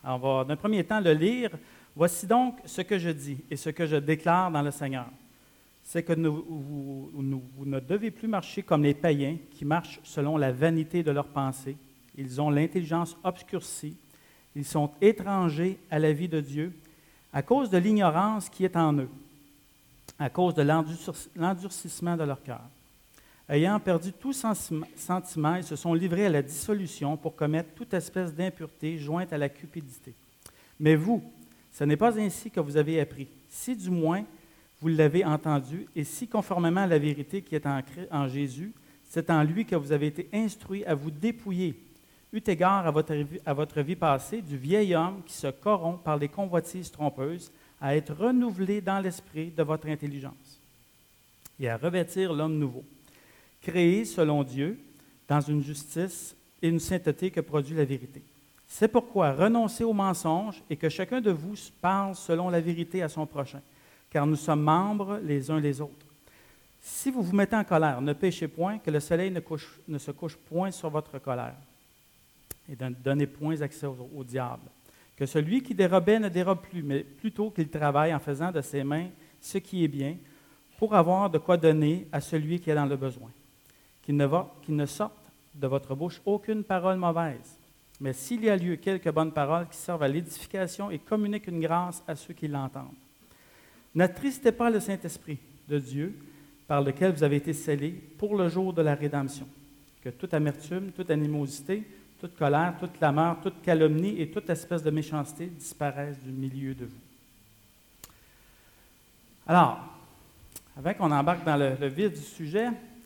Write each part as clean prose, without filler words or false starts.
Alors, on va d'un premier temps le lire. Voici donc ce que je dis et ce que je déclare dans le Seigneur. C'est que vous ne devez plus marcher comme les païens qui marchent selon la vanité de leurs pensées. Ils ont l'intelligence obscurcie. Ils sont étrangers à la vie de Dieu à cause de l'ignorance qui est en eux, à cause de l'endurcissement de leur cœur. Ayant perdu tout sentiment, ils se sont livrés à la dissolution pour commettre toute espèce d'impureté jointe à la cupidité. Mais vous, ce n'est pas ainsi que vous avez appris, si du moins vous l'avez entendu, et si conformément à la vérité qui est en Jésus, c'est en lui que vous avez été instruits à vous dépouiller, eu égard à votre vie passée, du vieil homme qui se corrompt par les convoitises trompeuses, à être renouvelé dans l'esprit de votre intelligence, et à revêtir l'homme nouveau, créé selon Dieu, dans une justice et une sainteté que produit la vérité. C'est pourquoi renoncez aux mensonges et que chacun de vous parle selon la vérité à son prochain, car nous sommes membres les uns les autres. Si vous vous mettez en colère, ne péchez point, que le soleil ne se couche point sur votre colère, et ne donnez point accès au diable. Que celui qui dérobait ne dérobe plus, mais plutôt qu'il travaille en faisant de ses mains ce qui est bien, pour avoir de quoi donner à celui qui est dans le besoin. Qu'il ne sorte de votre bouche aucune parole mauvaise, mais s'il y a lieu, quelques bonnes paroles qui servent à l'édification et communiquent une grâce à ceux qui l'entendent. N'attristez pas le Saint-Esprit de Dieu, par lequel vous avez été scellés pour le jour de la rédemption. Que toute amertume, toute animosité, toute colère, toute clameur, toute calomnie et toute espèce de méchanceté disparaissent du milieu de vous. Alors, avant qu'on embarque dans le vif du sujet,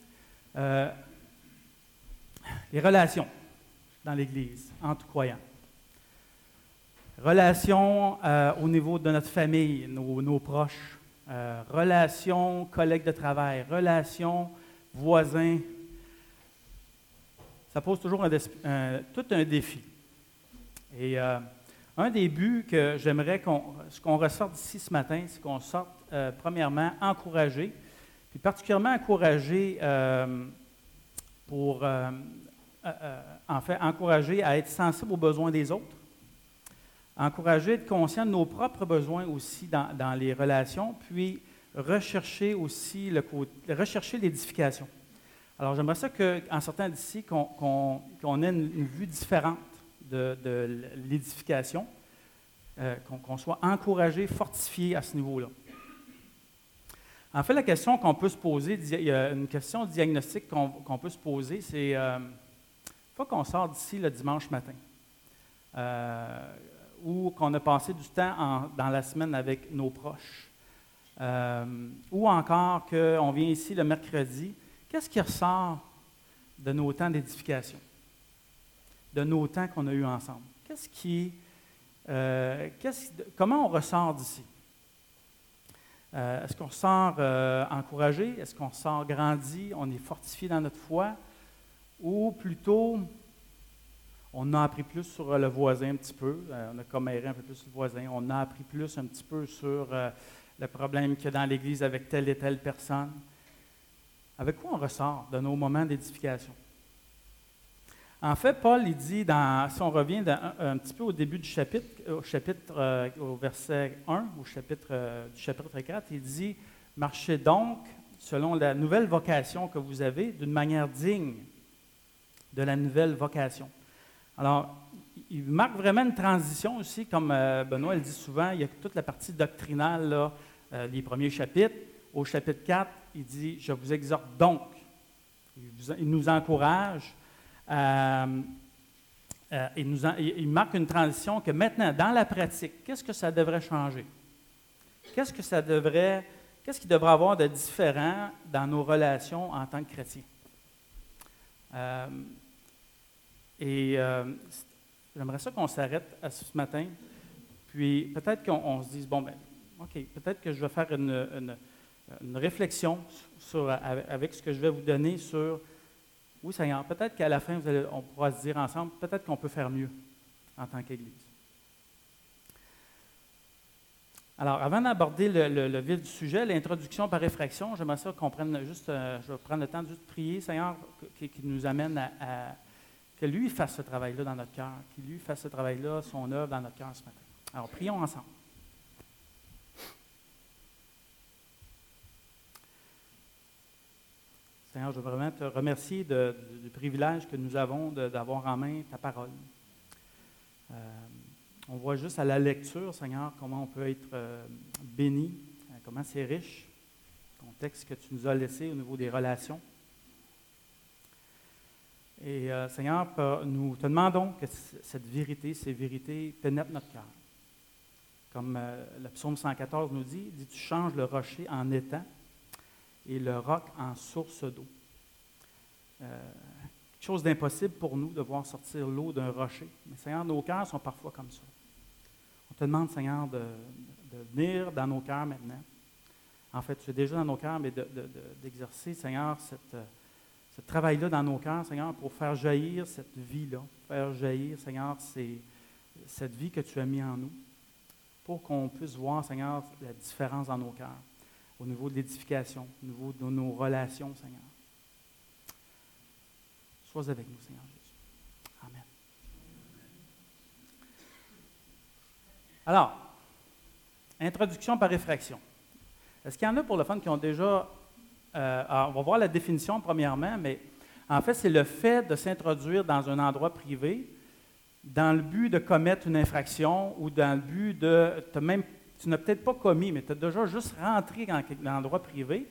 les relations dans l'Église entre croyants. Relations au niveau de notre famille, nos proches. Relations collègues de travail. Relations voisins. Ça pose toujours tout un défi. Et un des buts que j'aimerais qu'on ressorte d'ici ce matin, c'est qu'on sorte, premièrement, encouragé, puis particulièrement encouragé encouragé à être sensible aux besoins des autres, encouragé à être conscient de nos propres besoins aussi dans les relations, puis rechercher aussi rechercher l'édification. Alors, j'aimerais ça qu'en sortant d'ici, qu'on ait une vue différente de l'édification, qu'on soit encouragé, fortifié à ce niveau-là. En fait, la question qu'on peut se poser, il y a une question diagnostique qu'on peut se poser, c'est une fois qu'on sort d'ici le dimanche matin, ou qu'on a passé du temps dans la semaine avec nos proches, ou encore qu'on vient ici le mercredi, qu'est-ce qui ressort de nos temps d'édification, de nos temps qu'on a eus ensemble? Comment on ressort d'ici? Est-ce qu'on ressort encouragé? Est-ce qu'on ressort grandi? On est fortifié dans notre foi? Ou plutôt, on a appris plus sur le voisin un petit peu, on a comméré un peu plus sur le voisin, on a appris plus un petit peu sur le problème qu'il y a dans l'Église avec telle et telle personne. Avec quoi on ressort de nos moments d'édification? En fait, Paul, il dit, si on revient un petit peu au début du chapitre, au verset 1, du chapitre 4, il dit « Marchez donc selon la nouvelle vocation que vous avez d'une manière digne de la nouvelle vocation. » Alors, il marque vraiment une transition aussi, comme Benoît le dit souvent, il y a toute la partie doctrinale, là, les premiers chapitres. Au chapitre 4, il dit « Je vous exhorte donc ». Il nous encourage. Il marque une transition que maintenant, dans la pratique, qu'est-ce que ça devrait changer? Qu'est-ce qu'il devrait avoir de différent dans nos relations en tant que chrétiens? J'aimerais ça qu'on s'arrête ce matin, puis peut-être qu'on se dise, bon, ben, OK, peut-être que je vais faire une réflexion avec ce que je vais vous donner sur, oui Seigneur, peut-être qu'à la fin, on pourra se dire ensemble, peut-être qu'on peut faire mieux en tant qu'Église. Alors, avant d'aborder le vif du sujet, l'introduction par réflexion, j'aimerais ça qu'on prenne juste, je vais prendre le temps de juste prier, Seigneur, qui nous amène que lui fasse ce travail-là dans notre cœur, qu'il lui fasse ce travail-là, son œuvre dans notre cœur ce matin. Alors, prions ensemble. Seigneur, je veux vraiment te remercier du privilège que nous avons d'avoir en main ta parole. On voit juste à la lecture, Seigneur, comment on peut être béni, comment c'est riche, ton texte que tu nous as laissé au niveau des relations. Et Seigneur, nous te demandons que cette vérité, ces vérités pénètrent notre cœur. Comme le psaume 114 nous dit, tu changes le rocher en étang et le roc en source d'eau. Quelque chose d'impossible pour nous de voir sortir l'eau d'un rocher. Mais Seigneur, nos cœurs sont parfois comme ça. On te demande, Seigneur, de venir dans nos cœurs maintenant. En fait, tu es déjà dans nos cœurs, mais d'exercer, Seigneur, ce travail-là dans nos cœurs, Seigneur, pour faire jaillir cette vie-là, faire jaillir, Seigneur, cette vie que tu as mis en nous, pour qu'on puisse voir, Seigneur, la différence dans nos cœurs, au niveau de l'édification, au niveau de nos relations, Seigneur. Sois avec nous, Seigneur Jésus. Amen. Alors, introduction par réfraction. Est-ce qu'il y en a pour le fun qui ont déjà... on va voir la définition premièrement, mais en fait, c'est le fait de s'introduire dans un endroit privé dans le but de commettre une infraction ou dans le but de... tu n'as peut-être pas commis, mais tu as déjà juste rentré dans un endroit privé.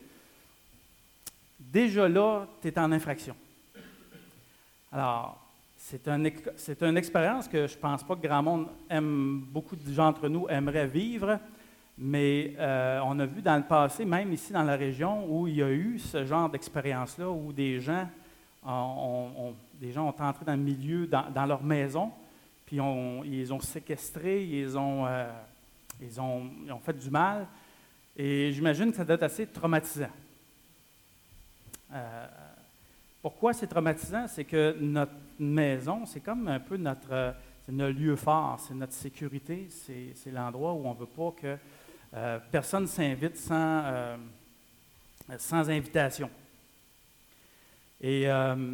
Déjà là, tu es en infraction. Alors, c'est une expérience que je ne pense pas que grand monde beaucoup de gens d'entre nous aimeraient vivre, mais on a vu dans le passé, même ici dans la région, où il y a eu ce genre d'expérience-là, où des gens ont entré dans le milieu, dans leur maison, puis ils ont séquestré, ils ont fait du mal, et j'imagine que ça doit être assez traumatisant. Pourquoi c'est traumatisant? C'est que notre maison, c'est comme un peu c'est notre lieu fort, c'est notre sécurité, c'est l'endroit où on ne veut pas que personne s'invite sans invitation. Et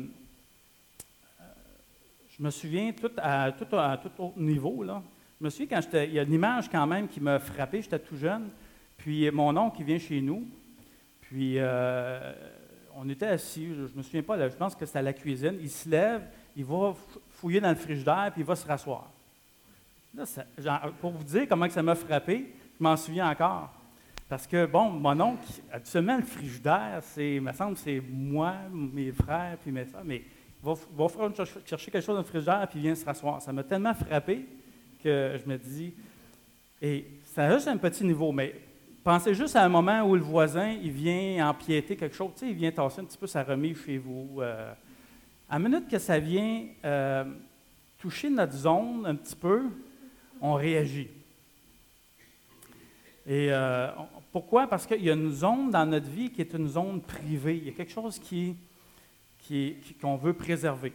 je me souviens, tout autre niveau, là, je me souviens il y a une image quand même qui m'a frappé, j'étais tout jeune, puis mon oncle qui vient chez nous, puis on était assis, je ne me souviens pas, là, je pense que c'était à la cuisine, il se lève, il va fouiller dans le frigidaire, puis il va se rasseoir. Là, pour vous dire comment que ça m'a frappé, je m'en souviens encore. Parce que, bon, mon oncle, habituellement, le frigidaire, il me semble, c'est moi, mes frères, puis mes soeurs, mais il va chercher quelque chose dans le frigidaire, puis il vient se rasseoir. Ça m'a tellement frappé que je me dis, et c'est juste un petit niveau, mais pensez juste à un moment où le voisin, il vient empiéter quelque chose, tu sais, il vient tasser un petit peu sa remise chez vous. À la minute que ça vient toucher notre zone un petit peu, on réagit. Et pourquoi? Parce qu'il y a une zone dans notre vie qui est une zone privée. Il y a quelque chose qu'on veut préserver.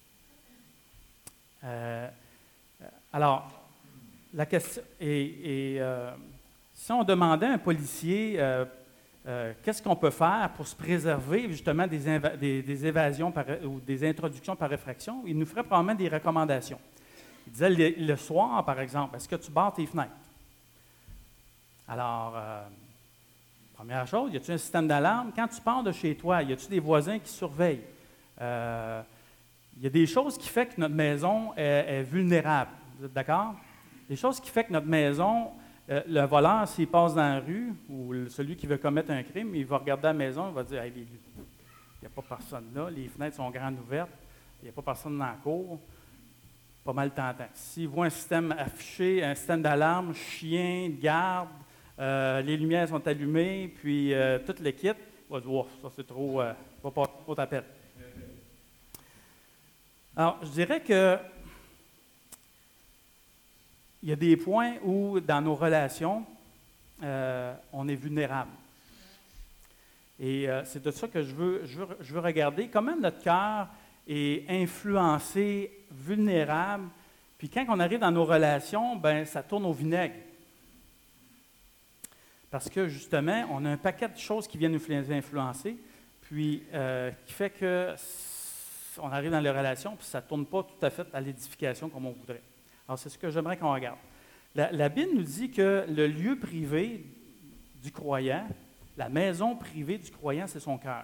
Alors, la question si on demandait à un policier qu'est-ce qu'on peut faire pour se préserver justement des évasions ou des introductions par effraction, il nous ferait probablement des recommandations. Il disait le soir, par exemple, est-ce que tu barres tes fenêtres? Alors, première chose, y a-t-il un système d'alarme? Quand tu pars de chez toi, y a-t-il des voisins qui surveillent? Il y a des choses qui font que notre maison est vulnérable. Vous êtes d'accord? Des choses qui font que notre maison, le voleur, s'il passe dans la rue, ou celui qui veut commettre un crime, il va regarder la maison, il va dire hey, il n'y a pas personne là, les fenêtres sont grandes ouvertes, il n'y a pas personne dans la cour. Pas mal tentant. S'il voit un système affiché, un système d'alarme, chien, garde, les lumières sont allumées, puis tout le kit, on va dire, oh, ça c'est trop, va pas trop t'appelle. Alors, je dirais que il y a des points où, dans nos relations, on est vulnérable. Et c'est de ça que je veux regarder. Comment notre cœur est influencé, vulnérable, puis quand on arrive dans nos relations, ben ça tourne au vinaigre. Parce que, justement, on a un paquet de choses qui viennent nous influencer, puis qui fait que on arrive dans les relations, puis ça ne tourne pas tout à fait à l'édification comme on voudrait. Alors, c'est ce que j'aimerais qu'on regarde. La Bible nous dit que le lieu privé du croyant, la maison privée du croyant, c'est son cœur.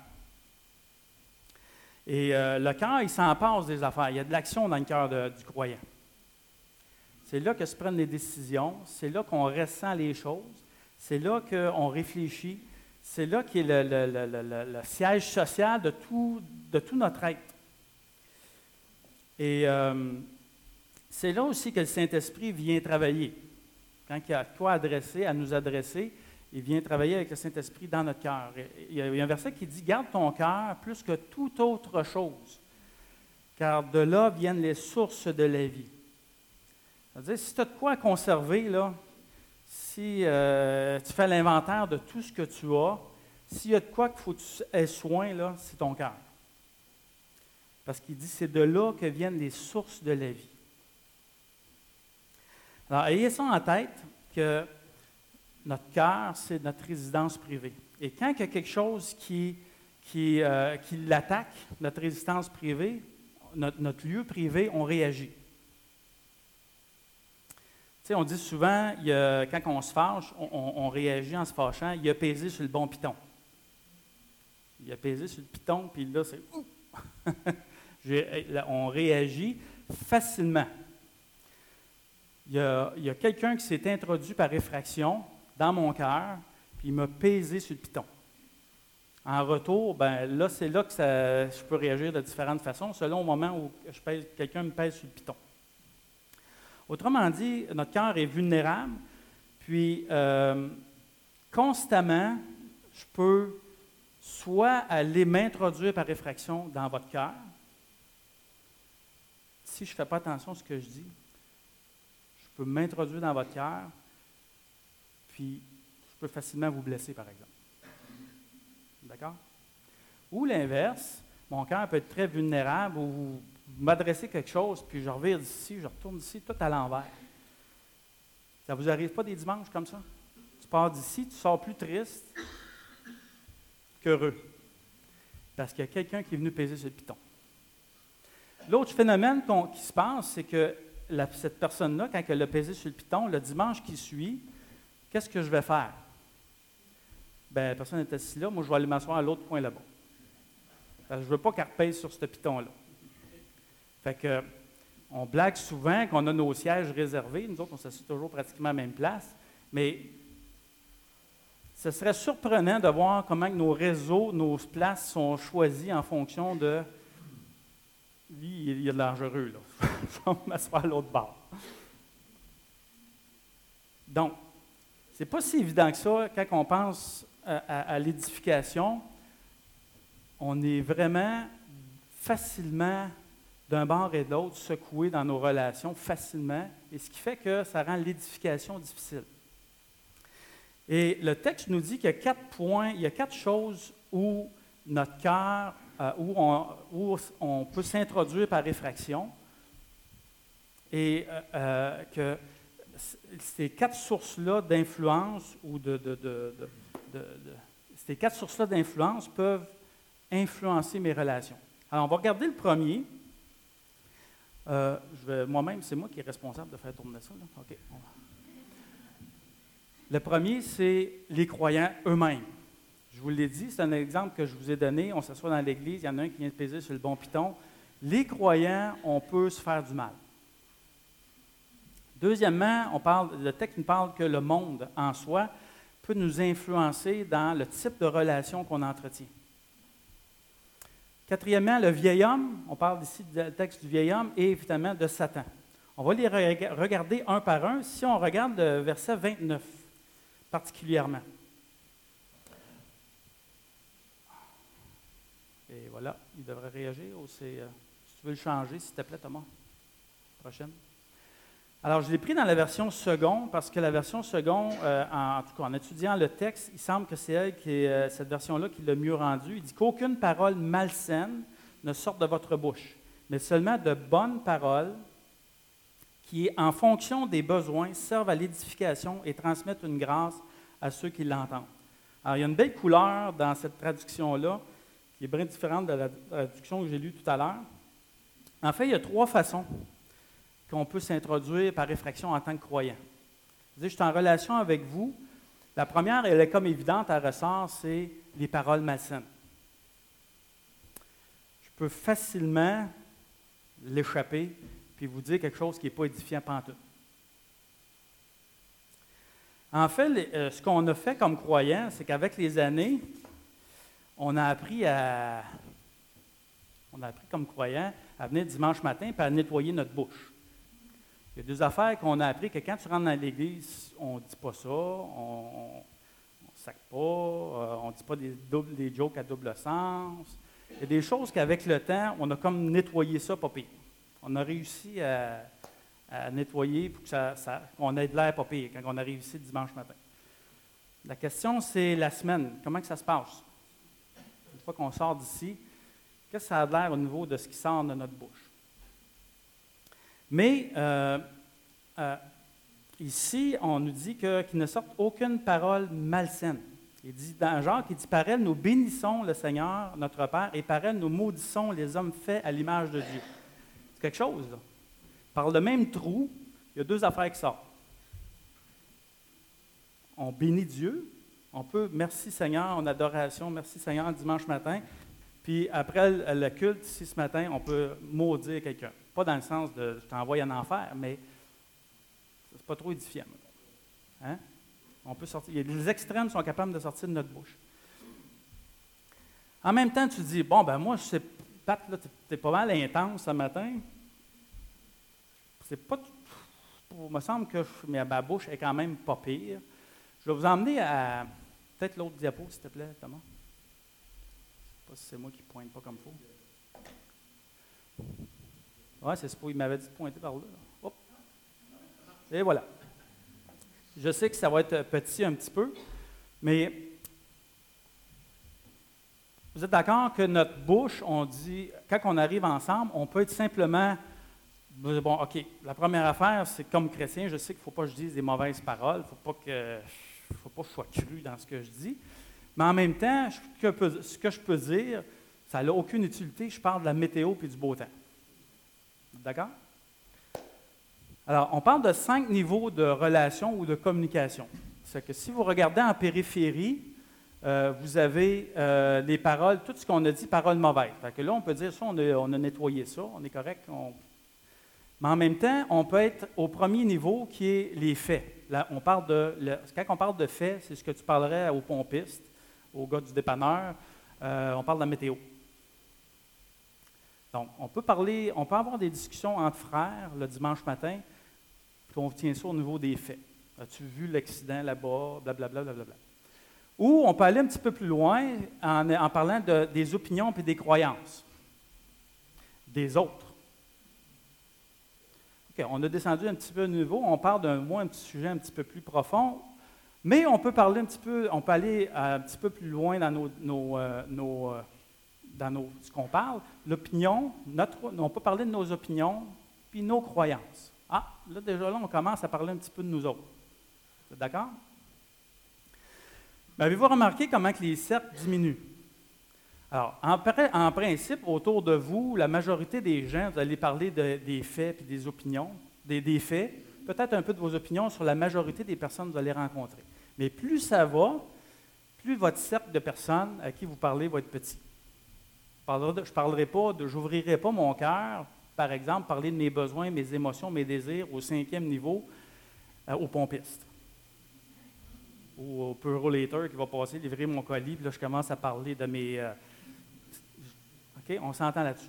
Et le cœur, il s'en passe des affaires. Il y a de l'action dans le cœur du croyant. C'est là que se prennent les décisions, c'est là qu'on ressent les choses, c'est là qu'on réfléchit, c'est là qu'est le siège social de tout notre être. Et c'est là aussi que le Saint-Esprit vient travailler. Quand il y a quoi adresser, à nous adresser, il vient travailler avec le Saint-Esprit dans notre cœur. Il y a un verset qui dit « Garde ton cœur plus que toute autre chose, car de là viennent les sources de la vie. » C'est-à-dire, si tu as de quoi conserver, là, si tu fais l'inventaire de tout ce que tu as, s'il y a de quoi qu'il faut que tu aies soin, là, c'est ton cœur. Parce qu'il dit, c'est de là que viennent les sources de la vie. Alors, ayez ça en tête, que notre cœur, c'est notre résidence privée. Et quand il y a quelque chose qui l'attaque, notre résidence privée, notre lieu privé, on réagit. Tu sais, on dit souvent, quand on se fâche, on réagit en se fâchant, il a pesé sur le bon piton. Il a pesé sur le piton, puis là, c'est... on réagit facilement. Il y a quelqu'un qui s'est introduit par effraction dans mon cœur, puis il m'a pesé sur le piton. En retour, là, c'est là que je peux réagir de différentes façons, selon le moment où quelqu'un me pèse sur le piton. Autrement dit, notre cœur est vulnérable, puis constamment, je peux soit aller m'introduire par effraction dans votre cœur. Si je ne fais pas attention à ce que je dis, je peux m'introduire dans votre cœur, puis je peux facilement vous blesser, par exemple. D'accord? Ou l'inverse, mon cœur peut être très vulnérable, ou vous m'adressez quelque chose, puis je revire d'ici, je retourne d'ici, tout à l'envers. Ça ne vous arrive pas des dimanches comme ça? Tu pars d'ici, tu sors plus triste qu'heureux. Parce qu'il y a quelqu'un qui est venu peser sur le piton. L'autre phénomène qui se passe, c'est que cette personne-là, quand elle a pesé sur le piton, le dimanche qui suit, qu'est-ce que je vais faire? Bien, la personne est assise là, moi je vais aller m'asseoir à l'autre coin là-bas. Parce que je ne veux pas qu'elle pèse sur ce piton-là. Fait que, on blague souvent qu'on a nos sièges réservés. Nous autres, on s'assied toujours pratiquement à la même place. Mais ce serait surprenant de voir comment nos réseaux, nos places sont choisis en fonction de... Lui, il y a de l'argereux, là. Je vais m'asseoir à l'autre bord. Donc, c'est pas si évident que ça quand on pense à l'édification. On est vraiment facilement, d'un bord et de l'autre, secoué dans nos relations facilement, et ce qui fait que ça rend l'édification difficile. Et le texte nous dit qu'il y a 4 points, il y a 4 choses où notre cœur, où on peut s'introduire par effraction, et que ces 4 sources-là d'influence ou ces 4 sources-là d'influence peuvent influencer mes relations. Alors, on va regarder le premier. Moi-même, c'est moi qui est responsable de faire tourner ça. Là. OK. Le premier, c'est les croyants eux-mêmes. Je vous l'ai dit, c'est un exemple que je vous ai donné. On s'assoit dans l'église, il y en a un qui vient de peser sur le bon piton. Les croyants, on peut se faire du mal. Deuxièmement, le texte nous parle que le monde en soi peut nous influencer dans le type de relation qu'on entretient. Quatrièmement, le vieil homme, on parle ici du texte du vieil homme et évidemment de Satan. On va les regarder un par un. Si on regarde le verset 29 particulièrement. Et voilà, il devrait réagir. Si tu veux le changer, s'il te plaît, Thomas. Prochaine. Alors, je l'ai pris dans la version second, parce que la version second, en tout cas, en étudiant le texte, il semble que c'est cette version-là qui l'a mieux rendu. Il dit qu'aucune parole malsaine ne sorte de votre bouche, mais seulement de bonnes paroles qui, en fonction des besoins, servent à l'édification et transmettent une grâce à ceux qui l'entendent. Alors, il y a une belle couleur dans cette traduction-là, qui est bien différente de la traduction que j'ai lue tout à l'heure. En fait, il y a 3 façons qu'on peut s'introduire par réfraction en tant que croyant. Je suis en relation avec vous. La première, elle est comme évidente, elle ressort, c'est les paroles malsaines. Je peux facilement l'échapper puis vous dire quelque chose qui n'est pas édifiant pantoute. En fait, ce qu'on a fait comme croyants, c'est qu'avec les années, on a appris comme croyants à venir dimanche matin et à nettoyer notre bouche. Il y a 2 affaires qu'on a appris, que quand tu rentres dans l'église, on ne dit pas ça, on ne sac pas, on ne dit pas des jokes à double sens. Il y a des choses qu'avec le temps, on a comme nettoyé ça, pas pire. On a réussi à nettoyer pour qu'on ait de l'air pas pire quand on arrive ici dimanche matin. La question, c'est la semaine. Comment que ça se passe? Une fois qu'on sort d'ici, qu'est-ce que ça a l'air au niveau de ce qui sort de notre bouche? Mais ici, on nous dit qu'il ne sorte aucune parole malsaine. Il dit, dans Jacques, il dit, par elle, nous bénissons le Seigneur, notre Père, et par elle, nous maudissons les hommes faits à l'image de Dieu. C'est quelque chose, là. Par le même trou, il y a 2 affaires qui sortent. On bénit Dieu, on peut, merci Seigneur, en adoration, merci Seigneur, dimanche matin, puis après le culte, ici ce matin, on peut maudire quelqu'un. Pas dans le sens de je t'envoie en enfer, mais c'est pas trop édifiant. Hein? On peut sortir. Les extrêmes sont capables de sortir de notre bouche. En même temps, tu dis, bon, ben moi, je sais, Pat, là, t'es pas mal intense ce matin. C'est pas. Il me semble que ma bouche est quand même pas pire. Je vais vous emmener à. Peut-être l'autre diapo, s'il te plaît, Thomas. Je ne sais pas si c'est moi qui ne pointe pas comme il faut. Oui, c'est ce qu'il m'avait dit de pointer par là. Hop. Et voilà. Je sais que ça va être petit un petit peu, mais vous êtes d'accord que notre bouche, on dit, quand on arrive ensemble, on peut être simplement, bon, OK, la première affaire, c'est comme chrétien, je sais qu'il ne faut pas que je dise des mauvaises paroles, il ne faut pas que je sois cru dans ce que je dis, mais en même temps, ce que je peux dire, ça n'a aucune utilité, je parle de la météo et du beau temps. D'accord? Alors, on parle de 5 niveaux de relation ou de communication. C'est que si vous regardez en périphérie, vous avez les paroles, tout ce qu'on a dit, paroles mauvaises. Fait que là, on peut dire ça, on a nettoyé ça, on est correct. Mais en même temps, on peut être au premier niveau qui est les faits. Là, quand on parle de faits, c'est ce que tu parlerais au pompiste, au gars du dépanneur, on parle de la météo. Donc, on peut avoir des discussions entre frères le dimanche matin, puis on tient ça au niveau des faits. As-tu vu l'accident là-bas, blablabla, blablabla. Ou on peut aller un petit peu plus loin en parlant des opinions et des croyances des autres. OK, on a descendu un petit peu de niveau, on parle un petit sujet un petit peu plus profond, mais on peut aller un petit peu plus loin dans ce qu'on parle. L'opinion, on peut parler de nos opinions puis nos croyances. Ah, là déjà, on commence à parler un petit peu de nous autres. Vous êtes d'accord? Mais avez-vous remarqué comment que les cercles diminuent? Alors, en principe, autour de vous, la majorité des gens, vous allez parler des faits et des opinions, des faits, peut-être un peu de vos opinions sur la majorité des personnes que vous allez rencontrer. Mais plus ça va, plus votre cercle de personnes à qui vous parlez va être petit. J'ouvrirai pas mon cœur, par exemple, parler de mes besoins, mes émotions, mes désirs au 5e niveau au pompiste. Ou au Purolator qui va passer, livrer mon colis, puis là, je commence à parler de mes... OK, on s'entend là-dessus.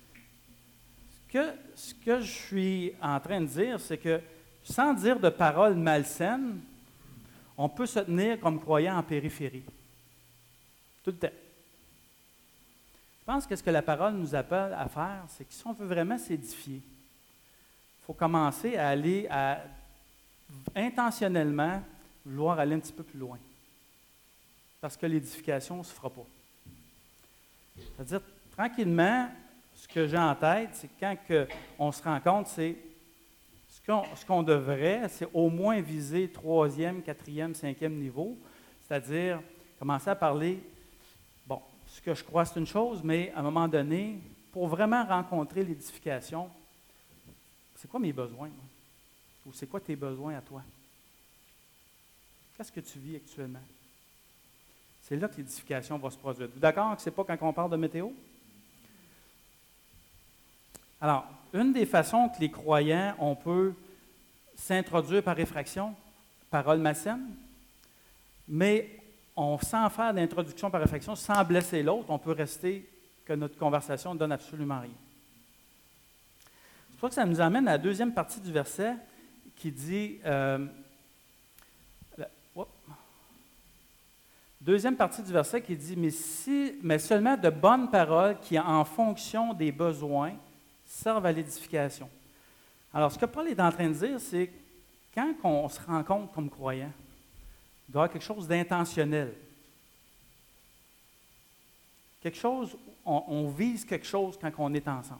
Ce que je suis en train de dire, c'est que, sans dire de paroles malsaines, on peut se tenir comme croyant en périphérie. Tout le temps. Je pense que ce que la parole nous appelle à faire, c'est que si on veut vraiment s'édifier, il faut commencer à aller intentionnellement vouloir aller un petit peu plus loin. Parce que l'édification ne se fera pas. C'est-à-dire, tranquillement, ce que j'ai en tête, c'est que quand on se rend compte, c'est ce qu'on devrait, c'est au moins viser 3e, 4e, 5e niveau, c'est-à-dire commencer à parler, bon, ce que je crois, c'est une chose, mais à un moment donné, pour vraiment rencontrer l'édification, c'est quoi mes besoins? Moi? Ou c'est quoi tes besoins à toi? Qu'est-ce que tu vis actuellement? C'est là que l'édification va se produire. Vous d'accord que ce n'est pas quand on parle de météo? Alors, une des façons que les croyants, on peut s'introduire par réfraction, parole malsaine, mais sans faire d'introduction par réfraction, sans blesser l'autre, on peut rester que notre conversation ne donne absolument rien. C'est pour ça que ça nous amène à la deuxième partie du verset qui dit, deuxième partie du verset qui dit, mais seulement de bonnes paroles qui, en fonction des besoins, servent à l'édification. Alors, ce que Paul est en train de dire, c'est quand on se rencontre comme croyant, il doit y avoir quelque chose d'intentionnel. Quelque chose, on vise quelque chose quand on est ensemble.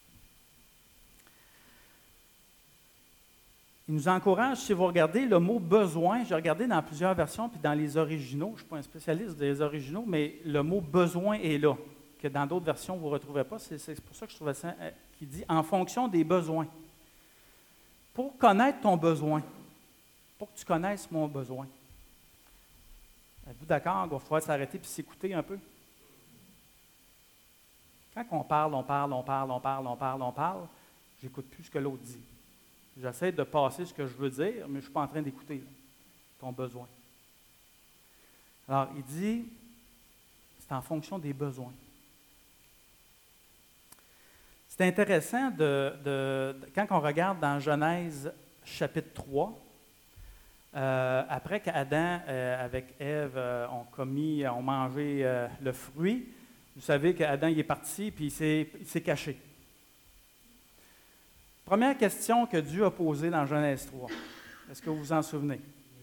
Il nous encourage, si vous regardez le mot « besoin », j'ai regardé dans plusieurs versions, puis dans les originaux, je ne suis pas un spécialiste des originaux, mais le mot « besoin » est là, que dans d'autres versions, vous ne retrouvez pas. C'est pour ça que je trouvais ça, qui dit « en fonction des besoins ». Pour connaître ton besoin, pour que tu connaisses mon besoin. Êtes-vous d'accord? Il va falloir s'arrêter et s'écouter un peu. Quand on parle, j'écoute plus ce que l'autre dit. J'essaie de passer ce que je veux dire, mais je ne suis pas en train d'écouter ton besoin. Alors, il dit, c'est en fonction des besoins. C'est intéressant quand on regarde dans Genèse chapitre 3, après qu'Adam avec Ève ont mangé le fruit, vous savez qu'Adam il est parti puis il s'est caché. Première question que Dieu a posée dans Genèse 3. Est-ce que vous vous en souvenez?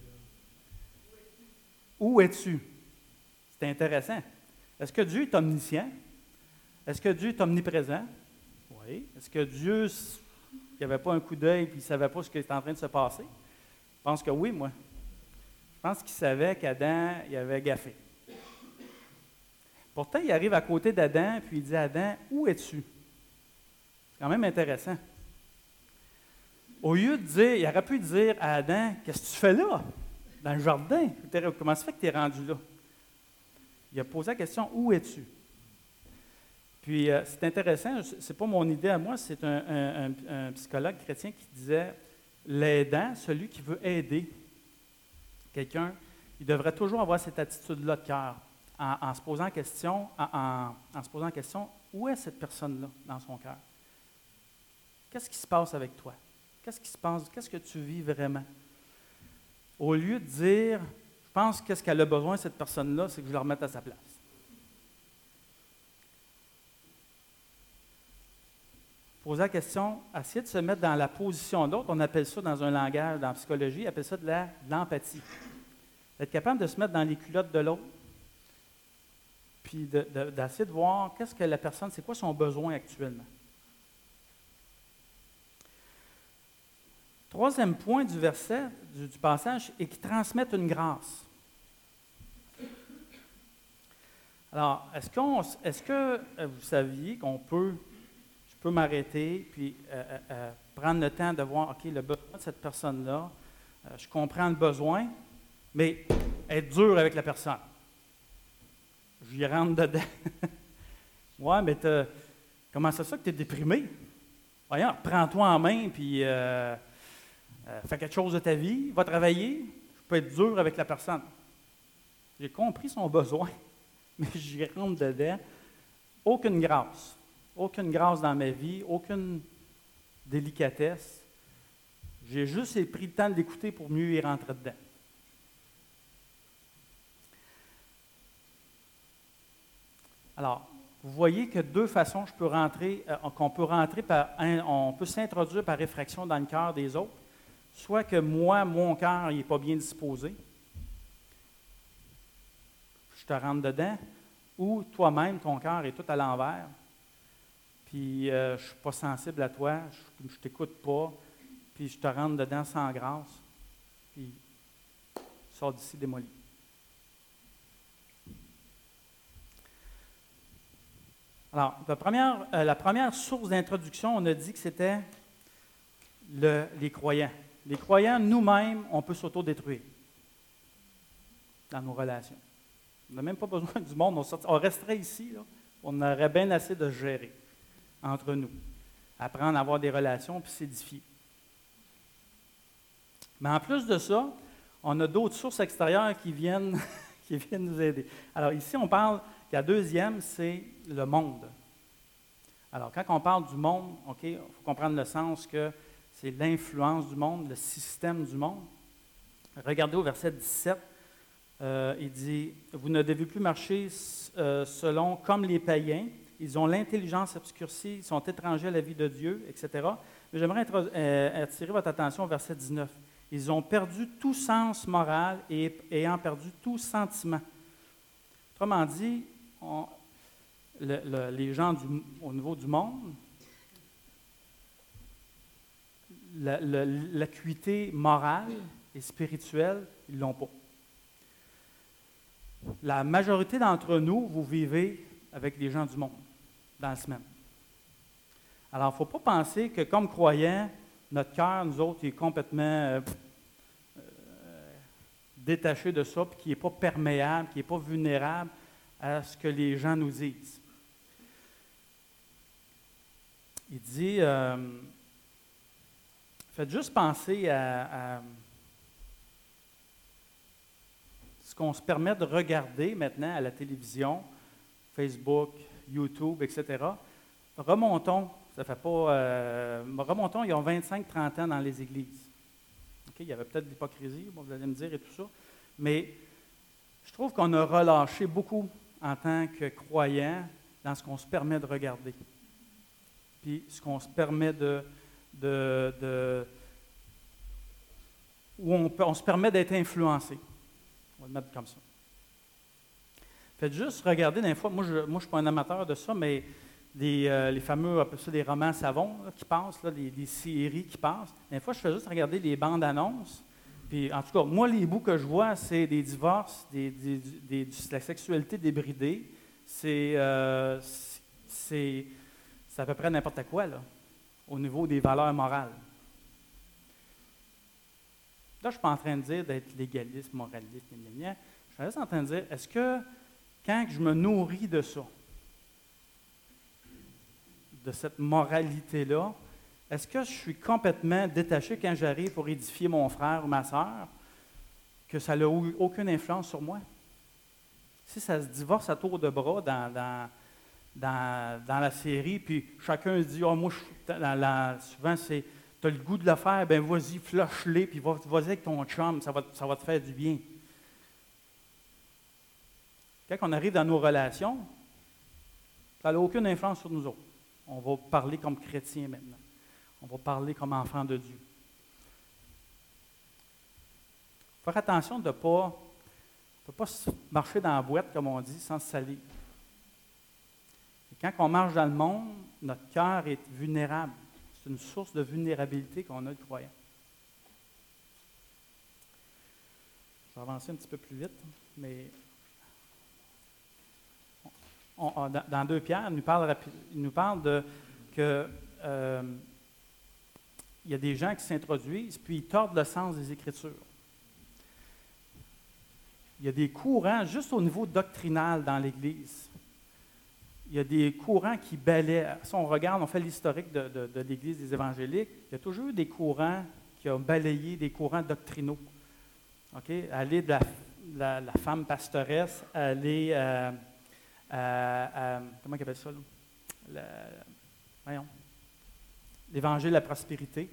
Où es-tu? C'est intéressant. Est-ce que Dieu est omniscient? Est-ce que Dieu est omniprésent? Oui. Est-ce que Dieu, il n'y avait pas un coup d'œil et il ne savait pas ce qui était en train de se passer? Je pense que oui, moi. Je pense qu'il savait qu'Adam, il avait gaffé. Pourtant, il arrive à côté d'Adam puis il dit, Adam, où es-tu? C'est quand même intéressant. Au lieu de dire, il aurait pu dire à Adam, qu'est-ce que tu fais là, dans le jardin? Comment ça fait que tu es rendu là? Il a posé la question, où es-tu? Puis, c'est intéressant, ce n'est pas mon idée à moi, c'est un psychologue chrétien qui disait, l'aidant, celui qui veut aider quelqu'un, il devrait toujours avoir cette attitude-là de cœur, en se posant la question, en se posant la question, où est cette personne-là dans son cœur? Qu'est-ce qui se passe avec toi? Qu'est-ce qui se passe? Qu'est-ce que tu vis vraiment? Au lieu de dire, je pense qu'est-ce qu'elle a besoin, cette personne-là, c'est que je la remette à sa place. Poser la question, essayer de se mettre dans la position d'autre, on appelle ça dans un langage, dans la psychologie, on appelle ça de l'empathie. Être capable de se mettre dans les culottes de l'autre, puis d'essayer de voir qu'est-ce que la personne, c'est quoi son besoin actuellement. Troisième point du verset, du passage, est qu'ils transmettent une grâce. Alors, est-ce que vous saviez qu'on peut, je peux m'arrêter puis prendre le temps de voir, OK, le besoin de cette personne-là, je comprends le besoin, mais être dur avec la personne. J'y rentre dedans. Ouais, mais comment c'est ça que tu es déprimé? Voyons, prends-toi en main puis fais quelque chose de ta vie, va travailler, je peux être dur avec la personne. J'ai compris son besoin, mais j'y rentre dedans. Aucune grâce dans ma vie, aucune délicatesse. J'ai juste pris le temps de l'écouter pour mieux y rentrer dedans. Alors, vous voyez que deux façons qu'on peut rentrer on peut s'introduire par réfraction dans le cœur des autres. Soit que moi, mon cœur, il n'est pas bien disposé, je te rentre dedans, ou toi-même, ton cœur est tout à l'envers, puis je ne suis pas sensible à toi, je ne t'écoute pas, puis je te rentre dedans sans grâce, puis tu sors d'ici démoli. Alors, la première source d'introduction, on a dit que c'était les croyants. Les croyants, nous-mêmes, on peut s'autodétruire dans nos relations. On n'a même pas besoin du monde. On resterait ici, là, on aurait bien assez de gérer entre nous. Apprendre à avoir des relations puis s'édifier. Mais en plus de ça, on a d'autres sources extérieures qui viennent, qui viennent nous aider. Alors ici, on parle, la deuxième, c'est le monde. Alors quand on parle du monde, il faut comprendre le sens que c'est l'influence du monde, le système du monde. Regardez au verset 17, il dit « Vous ne devez plus marcher selon comme les païens. Ils ont l'intelligence obscurcie, ils sont étrangers à la vie de Dieu, etc. » Mais j'aimerais attirer votre attention au verset 19. « Ils ont perdu tout sens moral et ayant perdu tout sentiment. » Autrement dit, les gens au niveau du monde, l'acuité morale et spirituelle, ils ne l'ont pas. La majorité d'entre nous, vous vivez avec les gens du monde dans la semaine. Alors, il ne faut pas penser que comme croyants, notre cœur, nous autres, est complètement détaché de ça, puis qui n'est pas perméable, qui n'est pas vulnérable à ce que les gens nous disent. Il dit, faites juste penser à ce qu'on se permet de regarder maintenant à la télévision, Facebook, YouTube, etc. Remontons, ça fait pas. Remontons, ils ont 25-30 ans dans les églises. Okay, il y avait peut-être de l'hypocrisie, vous allez me dire, et tout ça. Mais je trouve qu'on a relâché beaucoup en tant que croyants dans ce qu'on se permet de regarder. Puis ce qu'on se permet où on se permet d'être influencé. On va le mettre comme ça. Faites juste regarder, des fois, moi je ne suis pas un amateur de ça, mais les fameux, appelle ça des romans savons là, qui passent, là, des séries qui passent. Des fois, je fais juste regarder les bandes annonces. Puis, en tout cas, moi, les bouts que je vois, c'est des divorces, de la sexualité débridée. C'est à peu près n'importe quoi, là, au niveau des valeurs morales. Là, je ne suis pas en train de dire d'être légaliste, moraliste, je suis juste en train de dire, est-ce que quand je me nourris de ça, de cette moralité-là, est-ce que je suis complètement détaché quand j'arrive pour édifier mon frère ou ma sœur, que ça n'a eu aucune influence sur moi? Si ça se divorce à tour de bras dans la série, puis chacun se dit, « Oh, moi, souvent, c'est, tu as le goût de le faire, ben vas-y, flush-les, puis vas-y avec ton chum, ça va te faire du bien. » Quand on arrive dans nos relations, ça n'a aucune influence sur nous autres. On va parler comme chrétiens maintenant. On va parler comme enfants de Dieu. Faire attention de ne pas marcher dans la boîte, comme on dit, sans se salir. Et quand on marche dans le monde, notre cœur est vulnérable. C'est une source de vulnérabilité qu'on a de croyants. Je vais avancer un petit peu plus vite, mais dans 2 Pierre, il nous parle de que il y a des gens qui s'introduisent, puis ils tordent le sens des Écritures. Il y a des courants, juste au niveau doctrinal dans l'Église, il y a des courants qui balaient. Si on regarde, on fait l'historique de l'Église des évangéliques, il y a toujours eu des courants qui ont balayé des courants doctrinaux. Okay? Aller de la femme pastoresse, aller comment on appelle ça? Voyons. L'Évangile de la prospérité.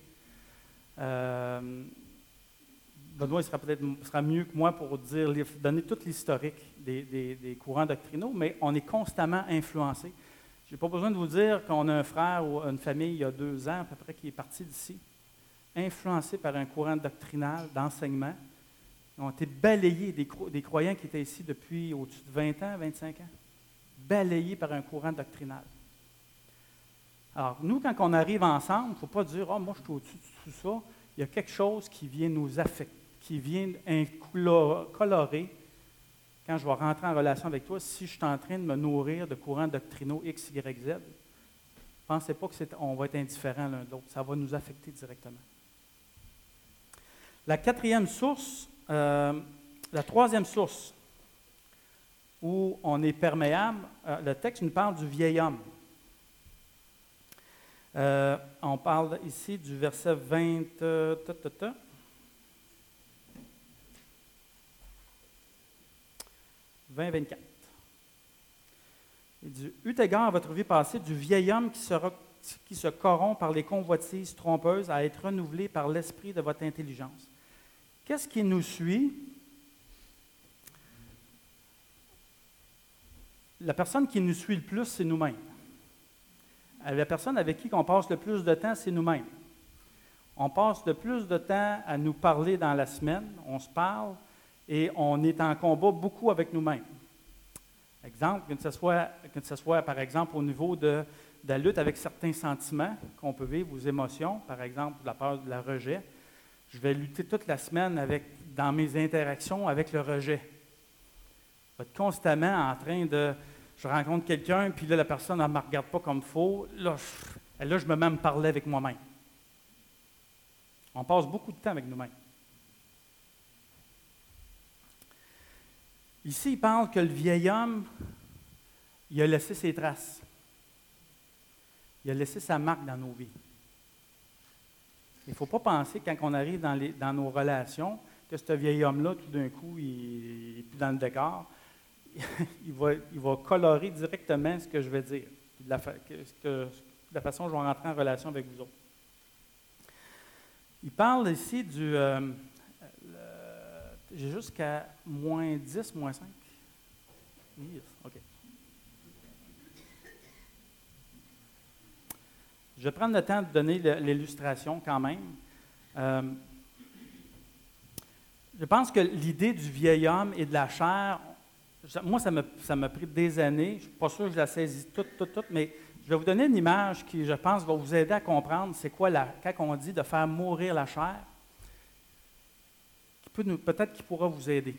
Benoît sera mieux que moi pour donner tout l'historique des courants doctrinaux, mais on est constamment influencé. Je n'ai pas besoin de vous dire qu'on a un frère ou une famille il y a 2 ans à peu près qui est parti d'ici, influencé par un courant doctrinal, d'enseignement. Ils ont été balayés, des croyants qui étaient ici depuis au-dessus de 20 ans, 25 ans, balayés par un courant doctrinal. Alors, nous, quand on arrive ensemble, il ne faut pas dire « Ah, moi, je suis au-dessus de tout ça ». Il y a quelque chose qui vient nous affecter, qui vient colorer quand je vais rentrer en relation avec toi, si je suis en train de me nourrir de courants doctrinaux X, Y, Z, ne pensez pas qu'on va être indifférent l'un de l'autre. Ça va nous affecter directement. La quatrième source, la troisième source où on est perméable, le texte nous parle du vieil homme. On parle ici du verset 20, 20-24. Il dit, « Eut égard à votre vie passée, du vieil homme qui se corrompt par les convoitises trompeuses à être renouvelé par l'esprit de votre intelligence. » Qu'est-ce qui nous suit? La personne qui nous suit le plus, c'est nous-mêmes. La personne avec qui on passe le plus de temps, c'est nous-mêmes. On passe le plus de temps à nous parler dans la semaine, on se parle, et on est en combat beaucoup avec nous-mêmes. Exemple, que ce soit par exemple au niveau de la lutte avec certains sentiments qu'on peut vivre, aux émotions, par exemple la peur de la rejet. Je vais lutter toute la semaine dans mes interactions avec le rejet. Je vais être constamment en train de... Je rencontre quelqu'un, puis là, la personne ne me regarde pas comme il faut. Là, je me mets à me parler avec moi-même. On passe beaucoup de temps avec nous-mêmes. Ici, il parle que le vieil homme, il a laissé ses traces. Il a laissé sa marque dans nos vies. Il ne faut pas penser, quand on arrive dans nos relations, que ce vieil homme-là, tout d'un coup, il n'est plus dans le décor. il va colorer directement ce que je vais dire, de la façon dont je vais rentrer en relation avec vous autres. Il parle ici du... j'ai jusqu'à moins 10, moins 5. Yes, OK. Je vais prendre le temps de donner l'illustration quand même. Je pense que l'idée du vieil homme et de la chair, moi, ça m'a pris des années. Je ne suis pas sûr que je la saisis toute, mais je vais vous donner une image qui, je pense, va vous aider à comprendre c'est quoi, quand on dit de faire mourir la chair, peut-être qu'il pourra vous aider.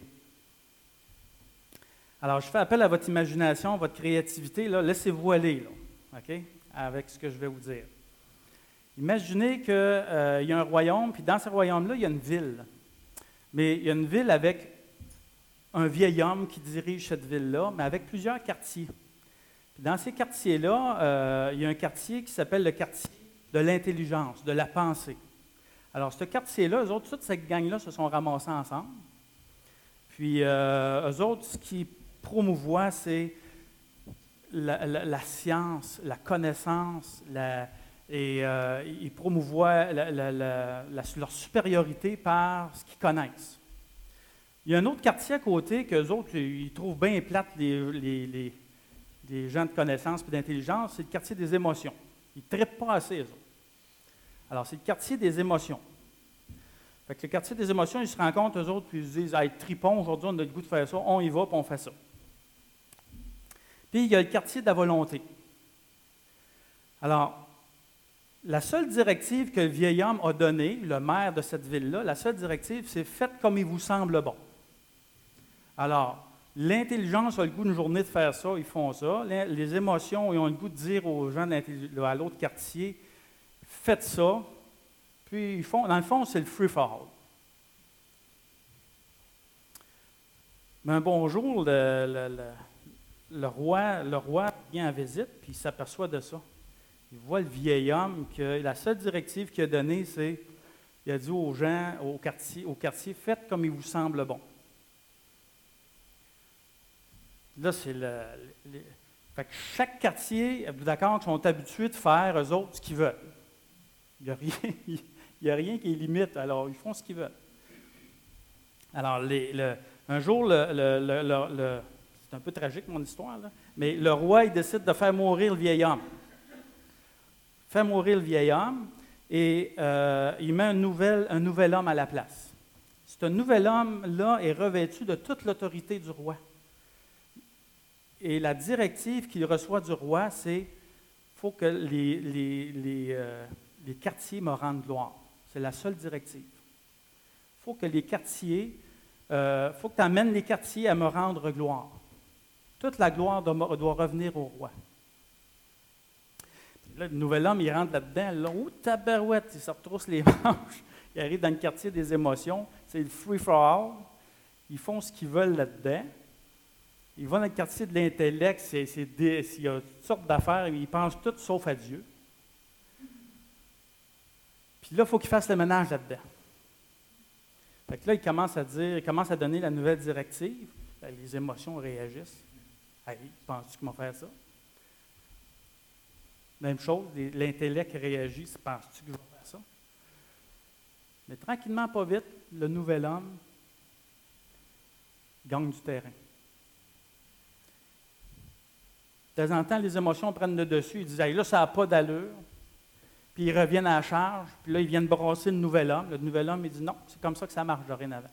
Alors, je fais appel à votre imagination, votre créativité. Là, laissez-vous aller, là, OK, avec ce que je vais vous dire. Imaginez qu'il y a un royaume, puis dans ce royaume-là, il y a une ville. Mais il y a une ville avec un vieil homme qui dirige cette ville-là, mais avec plusieurs quartiers. Puis dans ces quartiers-là, il y a un quartier qui s'appelle le quartier de l'intelligence, de la pensée. Alors, ce quartier-là, eux autres, toute cette gang-là se sont ramassés ensemble. Puis, eux autres, ce qu'ils promouvoient, c'est la science, la connaissance, et ils promouvoient leur supériorité par ce qu'ils connaissent. Il y a un autre quartier à côté qu'eux autres, ils trouvent bien plate les gens de connaissance et d'intelligence, c'est le quartier des émotions. Ils ne trippent pas assez, eux autres. Alors, c'est le quartier des émotions. Fait que le quartier des émotions, ils se rencontrent, eux autres, puis ils se disent « Hey, tripons, aujourd'hui, on a le goût de faire ça, on y va, puis on fait ça. » Puis, il y a le quartier de la volonté. Alors, la seule directive que le vieil homme a donnée, le maire de cette ville-là, la seule directive, c'est « Faites comme il vous semble bon. » Alors, l'intelligence a le goût d'une journée de faire ça, ils font ça. Les émotions, ils ont le goût de dire aux gens à l'autre quartier « Faites ça. » Puis, ils font, dans le fond, c'est le free-for-all. Mais un bonjour, le roi vient en visite, puis il s'aperçoit de ça. Il voit le vieil homme, que la seule directive qu'il a donnée, c'est, il a dit aux gens, au quartier, faites comme il vous semble bon. Là, c'est fait que chaque quartier, vous d'accord, qu'ils sont habitués de faire, eux autres, ce qu'ils veulent. Il n'y a rien qui est limite, alors ils font ce qu'ils veulent. Alors, un jour, c'est un peu tragique, mon histoire, là, mais le roi, il décide de faire mourir le vieil homme. Fait mourir le vieil homme et il met un nouvel homme à la place. Ce nouvel homme-là est revêtu de toute l'autorité du roi. Et la directive qu'il reçoit du roi, c'est qu'il faut que les quartiers me rendent gloire. C'est la seule directive. Il faut que les quartiers faut que tu amènes les quartiers à me rendre gloire. Toute la gloire doit revenir au roi. Puis là, le nouvel homme, il rentre là-dedans. Là, oh, tabarouette, il se retrousse les manches. Il arrive dans le quartier des émotions. C'est le free for all. Ils font ce qu'ils veulent là-dedans. Ils vont dans le quartier de l'intellect. Il y a toutes sortes d'affaires. Ils pensent tout sauf à Dieu. Puis là, il faut qu'ils fassent le ménage là-dedans. Fait que là, il commence à donner la nouvelle directive. Bien, les émotions réagissent. Hey, penses-tu qu'ils vont faire ça? Même chose, l'intellect réagit. Penses-tu qu'ils vont faire ça? Mais tranquillement, pas vite, le nouvel homme gagne du terrain. De temps en temps, les émotions prennent le dessus. Ils disent, hey, là, ça n'a pas d'allure. Puis ils reviennent à la charge. Puis là, ils viennent brasser le nouvel homme. Le nouvel homme, il dit, non, c'est comme ça que ça marche dorénavant.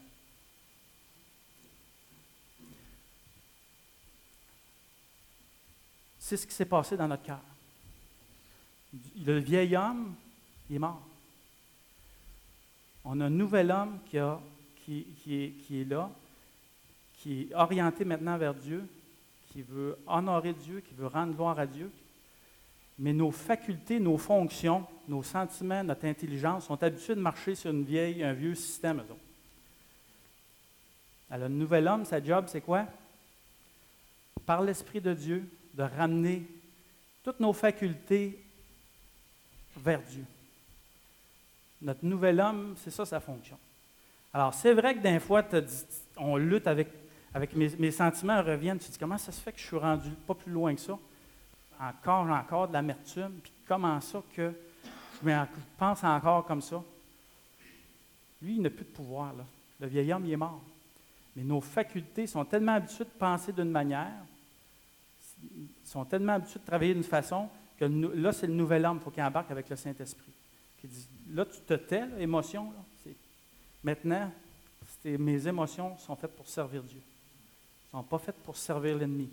C'est ce qui s'est passé dans notre cœur. Le vieil homme, il est mort. On a un nouvel homme qui est là, qui est orienté maintenant vers Dieu, qui veut honorer Dieu, qui veut rendre gloire à Dieu. Mais nos facultés, nos fonctions, nos sentiments, notre intelligence sont habitués de marcher sur un vieux système. Alors, le nouvel homme, sa job, c'est quoi? Par l'Esprit de Dieu, de ramener toutes nos facultés vers Dieu. Notre nouvel homme, c'est ça sa fonction. Alors, c'est vrai que des fois, on lutte avec mes sentiments reviennent. Tu te dis, comment ça se fait que je suis rendu pas plus loin que ça? Encore de l'amertume. Puis comment ça que je pense encore comme ça? Lui, il n'a plus de pouvoir, là. Le vieil homme, il est mort. Mais nos facultés sont tellement habituées de penser d'une manière, sont tellement habitués de travailler d'une façon que là, c'est le nouvel homme, il faut qu'il embarque avec le Saint-Esprit. Qui dit, là, tu te tais, là, émotion. Là, maintenant, mes émotions sont faites pour servir Dieu. Elles ne sont pas faites pour servir l'ennemi.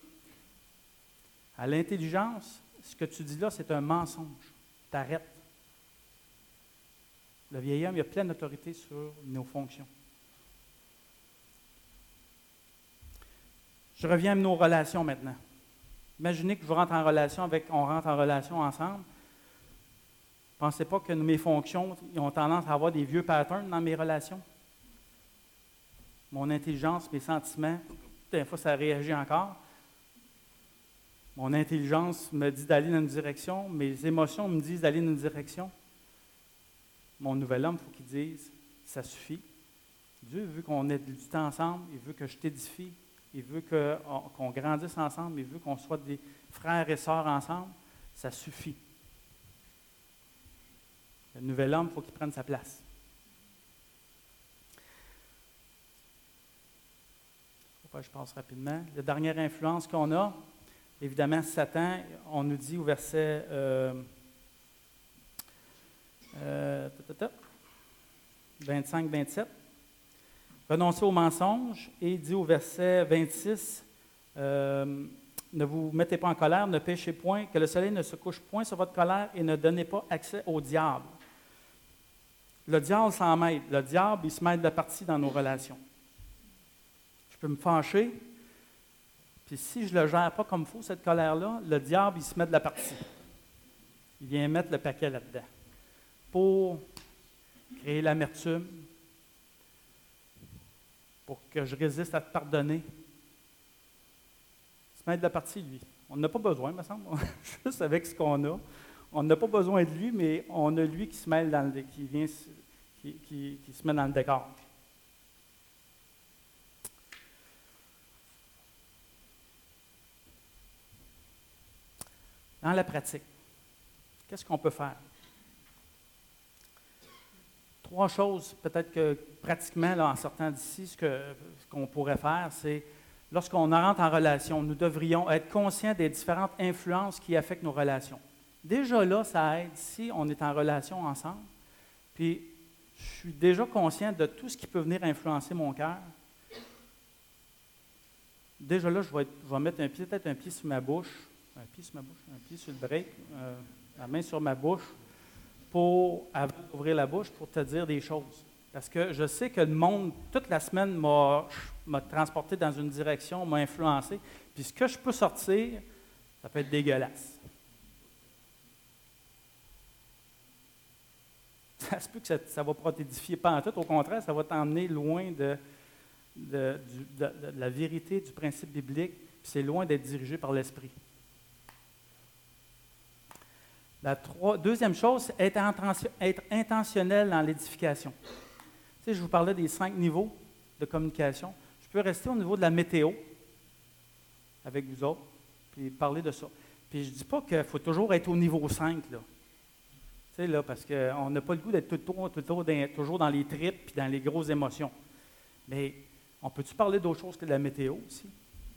À l'intelligence, ce que tu dis là, c'est un mensonge. T'arrêtes. Le vieil homme, il a pleine autorité sur nos fonctions. Je reviens à nos relations maintenant. Imaginez que on rentre en relation ensemble. Pensez pas que mes fonctions ont tendance à avoir des vieux patterns dans mes relations. Mon intelligence, mes sentiments, des fois ça réagit encore. Mon intelligence me dit d'aller dans une direction, mes émotions me disent d'aller dans une direction. Mon nouvel homme, il faut qu'il dise, ça suffit. Dieu veut qu'on ait du temps ensemble, il veut que je t'édifie, il veut qu'on grandisse ensemble, il veut qu'on soit des frères et sœurs ensemble. Ça suffit. Le nouvel homme, il faut qu'il prenne sa place. Je passe rapidement. La dernière influence qu'on a, évidemment, Satan, on nous dit au verset 25-27, renoncez au mensonge, et il dit au verset 26, ne vous mettez pas en colère, ne péchez point, que le soleil ne se couche point sur votre colère et ne donnez pas accès au diable. Le diable s'en mêle. Le diable, il se mêle de partie dans nos relations. Je peux me fâcher, puis si je ne le gère pas comme il faut, cette colère-là, le diable, il se met de la partie. Il vient mettre le paquet là-dedans pour créer l'amertume, pour que je résiste à te pardonner. Il se met de la partie, lui. On n'a pas besoin, me semble, juste avec ce qu'on a. On n'a pas besoin de lui, mais on a lui qui se mêle qui se met dans le décor. Dans la pratique, qu'est-ce qu'on peut faire? 3 choses, peut-être que pratiquement, là, en sortant d'ici, ce qu'on pourrait faire, c'est, lorsqu'on rentre en relation, nous devrions être conscients des différentes influences qui affectent nos relations. Déjà là, ça aide si on est en relation ensemble, puis je suis déjà conscient de tout ce qui peut venir influencer mon cœur. Déjà là, je vais mettre peut-être un pied sur ma bouche, un pied sur le break, la main sur ma bouche, avant d'ouvrir la bouche pour te dire des choses. Parce que je sais que le monde, toute la semaine, m'a transporté dans une direction, m'a influencé. Puis ce que je peux sortir, ça peut être dégueulasse. Ça se peut que ça ne va pas t'édifier pas en tout. Au contraire, ça va t'emmener loin de la vérité du principe biblique. Puis c'est loin d'être dirigé par l'Esprit. Deuxième chose, c'est être intentionnel dans l'édification. Tu sais, je vous parlais des 5 niveaux de communication. Je peux rester au niveau de la météo avec vous autres, puis parler de ça. Puis je ne dis pas qu'il faut toujours être au niveau 5, là. Tu sais, là, parce qu'on n'a pas le goût d'être toujours dans les tripes puis dans les grosses émotions. Mais on peut-tu parler d'autre chose que de la météo aussi?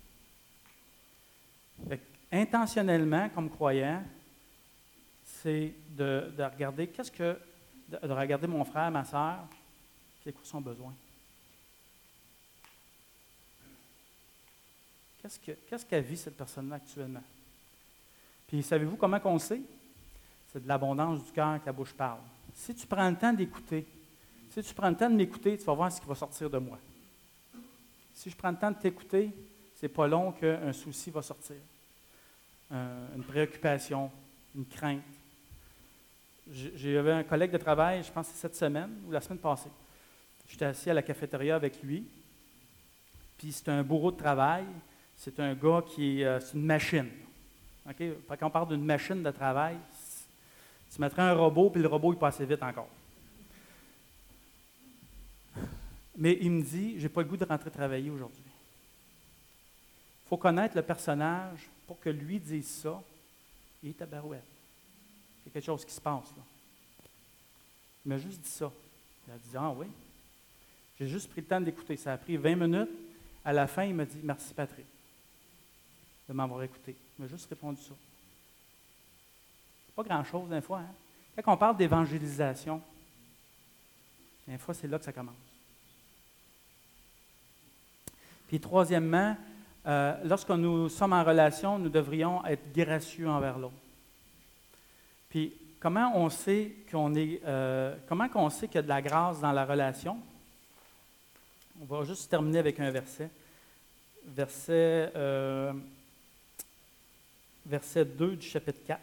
Fait intentionnellement, comme croyant, c'est de regarder de regarder mon frère, ma soeur, c'est quoi son besoin? Qu'est-ce qu'elle vit, cette personne-là, actuellement? Puis, savez-vous comment on le sait? C'est de l'abondance du cœur que la bouche parle. Si tu prends le temps d'écouter, si tu prends le temps de m'écouter, tu vas voir ce qui va sortir de moi. Si je prends le temps de t'écouter, c'est pas long qu'un souci va sortir. Une préoccupation, une crainte. J'avais un collègue de travail, je pense que c'est cette semaine ou la semaine passée. J'étais assis à la cafétéria avec lui. Puis c'est un bourreau de travail. C'est un gars c'est une machine. Okay? Quand on parle d'une machine de travail, tu mettrais un robot, puis le robot, il passe vite encore. Mais il me dit, j'ai pas le goût de rentrer travailler aujourd'hui. Il faut connaître le personnage pour que lui dise ça. Il est tabarouette. Il y a quelque chose qui se passe, là. Il m'a juste dit ça. Il a dit, ah oui. J'ai juste pris le temps d'écouter. Ça a pris 20 minutes. À la fin, il m'a dit, merci Patrick de m'avoir écouté. Il m'a juste répondu ça. C'est pas grand-chose, des fois. Hein? Quand on parle d'évangélisation, des fois, c'est là que ça commence. Puis, troisièmement, lorsque nous sommes en relation, nous devrions être gracieux envers l'autre. Puis, comment on sait qu'on sait qu'il y a de la grâce dans la relation? On va juste terminer avec un verset. Verset 2 du chapitre 4.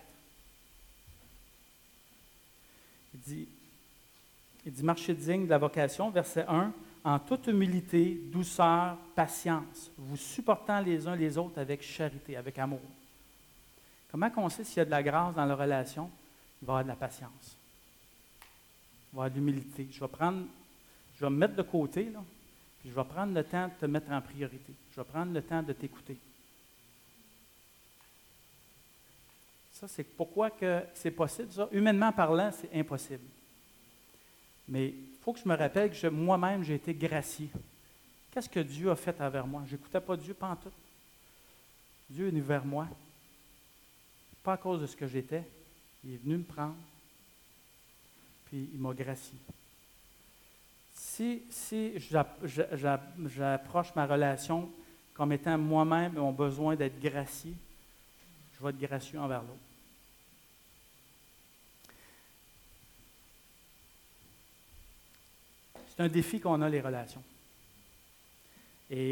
Il dit, marchez digne de la vocation. Verset 1, en toute humilité, douceur, patience, vous supportant les uns les autres avec charité, avec amour. Comment on sait s'il y a de la grâce dans la relation? Il va y avoir de la patience. Il va y avoir de l'humilité. Je vais me mettre de côté, là, puis je vais prendre le temps de te mettre en priorité. Je vais prendre le temps de t'écouter. Ça, c'est pourquoi que c'est possible. Ça. Humainement parlant, c'est impossible. Mais il faut que je me rappelle que moi-même, j'ai été gracié. Qu'est-ce que Dieu a fait envers moi? Je n'écoutais pas Dieu pantoute. Dieu est venu vers moi. Pas à cause de ce que j'étais. Il est venu me prendre. Puis il m'a gracié. Si j'approche ma relation comme étant moi-même mon besoin d'être gracié, je vais être gracieux envers l'autre. C'est un défi qu'on a, les relations. Et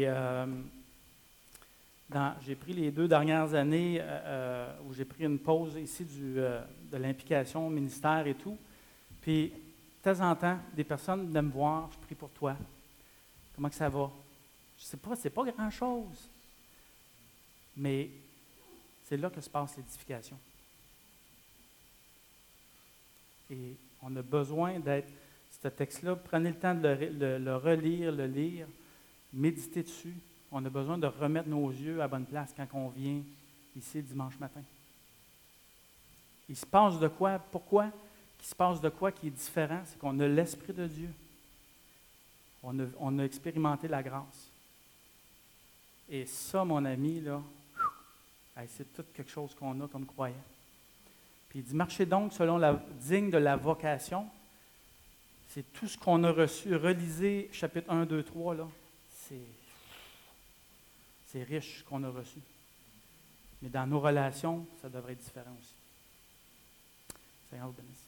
j'ai pris les 2 dernières années où j'ai pris une pause ici de l'implication au ministère et tout. Puis, de temps en temps, des personnes viennent me voir, je prie pour toi. Comment que ça va? Je ne sais pas, c'est pas grand-chose. Mais c'est là que se passe l'édification. Et on a besoin d'être, ce texte-là, prenez le temps de le relire, le lire, méditer dessus. On a besoin de remettre nos yeux à la bonne place quand on vient ici dimanche matin. Il se passe de quoi? Pourquoi? Il se passe de quoi qui est différent? C'est qu'on a l'Esprit de Dieu. On a expérimenté la grâce. Et ça, mon ami, là, c'est tout quelque chose qu'on a comme croyant. Puis il dit, marchez donc digne de la vocation. C'est tout ce qu'on a reçu. Relisez chapitre 1, 2, 3, là. C'est riche ce qu'on a reçu. Mais dans nos relations, ça devrait être différent aussi. Seigneur vous bénisse.